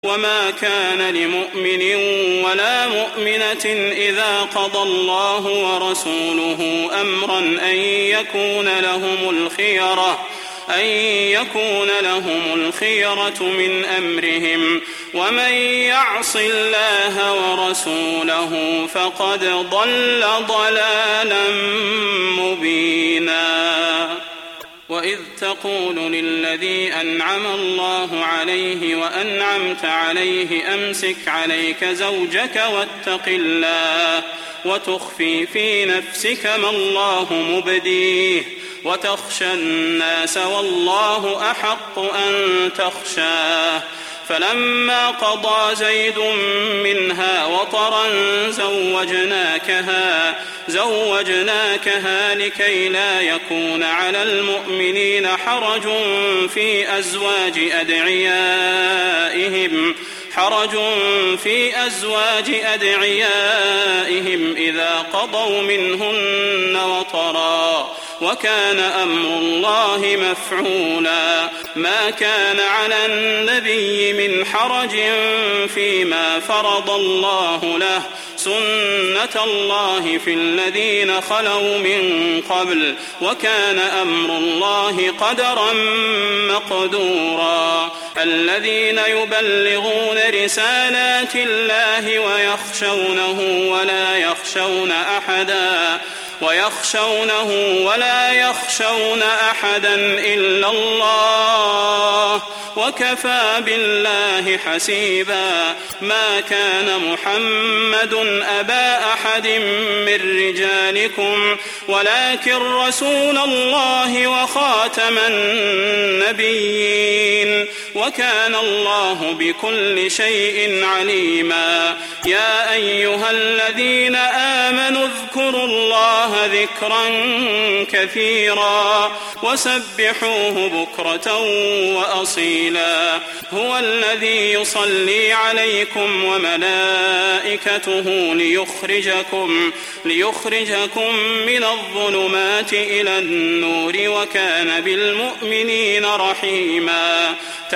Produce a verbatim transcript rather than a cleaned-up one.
وما كان لمؤمن ولا مؤمنة إذا قضى الله ورسوله أمرا أن يكون لهم الخيرة أن يكون لهم الخيرة من أمرهم ومن يعص الله ورسوله فقد ضل ضلالا مبينا. وإذ تقول للذي أنعم الله عليه وأنعمت عليه أمسك عليك زوجك واتق الله وتخفي في نفسك ما الله مبديه وتخشى الناس والله أحق أن تخشاه فلما قضى زيد منها وطرا زوجناكها زوجناكها لكي لا يكون على المؤمنين حرج في أزواج أدعيائهم حرج في أزواج أدعيائهم إذا قضوا منهن وطرا وكان أمر الله مفعولا. ما كان على النبي من حرج فيما فرض الله له سنة الله في الذين خلوا من قبل وكان أمر الله قدرا مقدورا. الذين يبلغون رسالات الله ويخشونه ولا يخشون أحدا ويخشونه ولا يخشون أحدا إلا الله وكفى بالله حسيبا. ما كان محمد أبا أحد من رجالكم ولكن رسول الله وخاتم النبيين وكان الله بكل شيء عليما. يا أيها الذين آمنوا اذكروا الله ذكرا كثيرا وسبحوه بكرة وأصيلا. هو الذي يصلي عليكم وملائكته ليخرجكم ليخرجكم من الظلمات إلى النور وكان بالمؤمنين رحيما.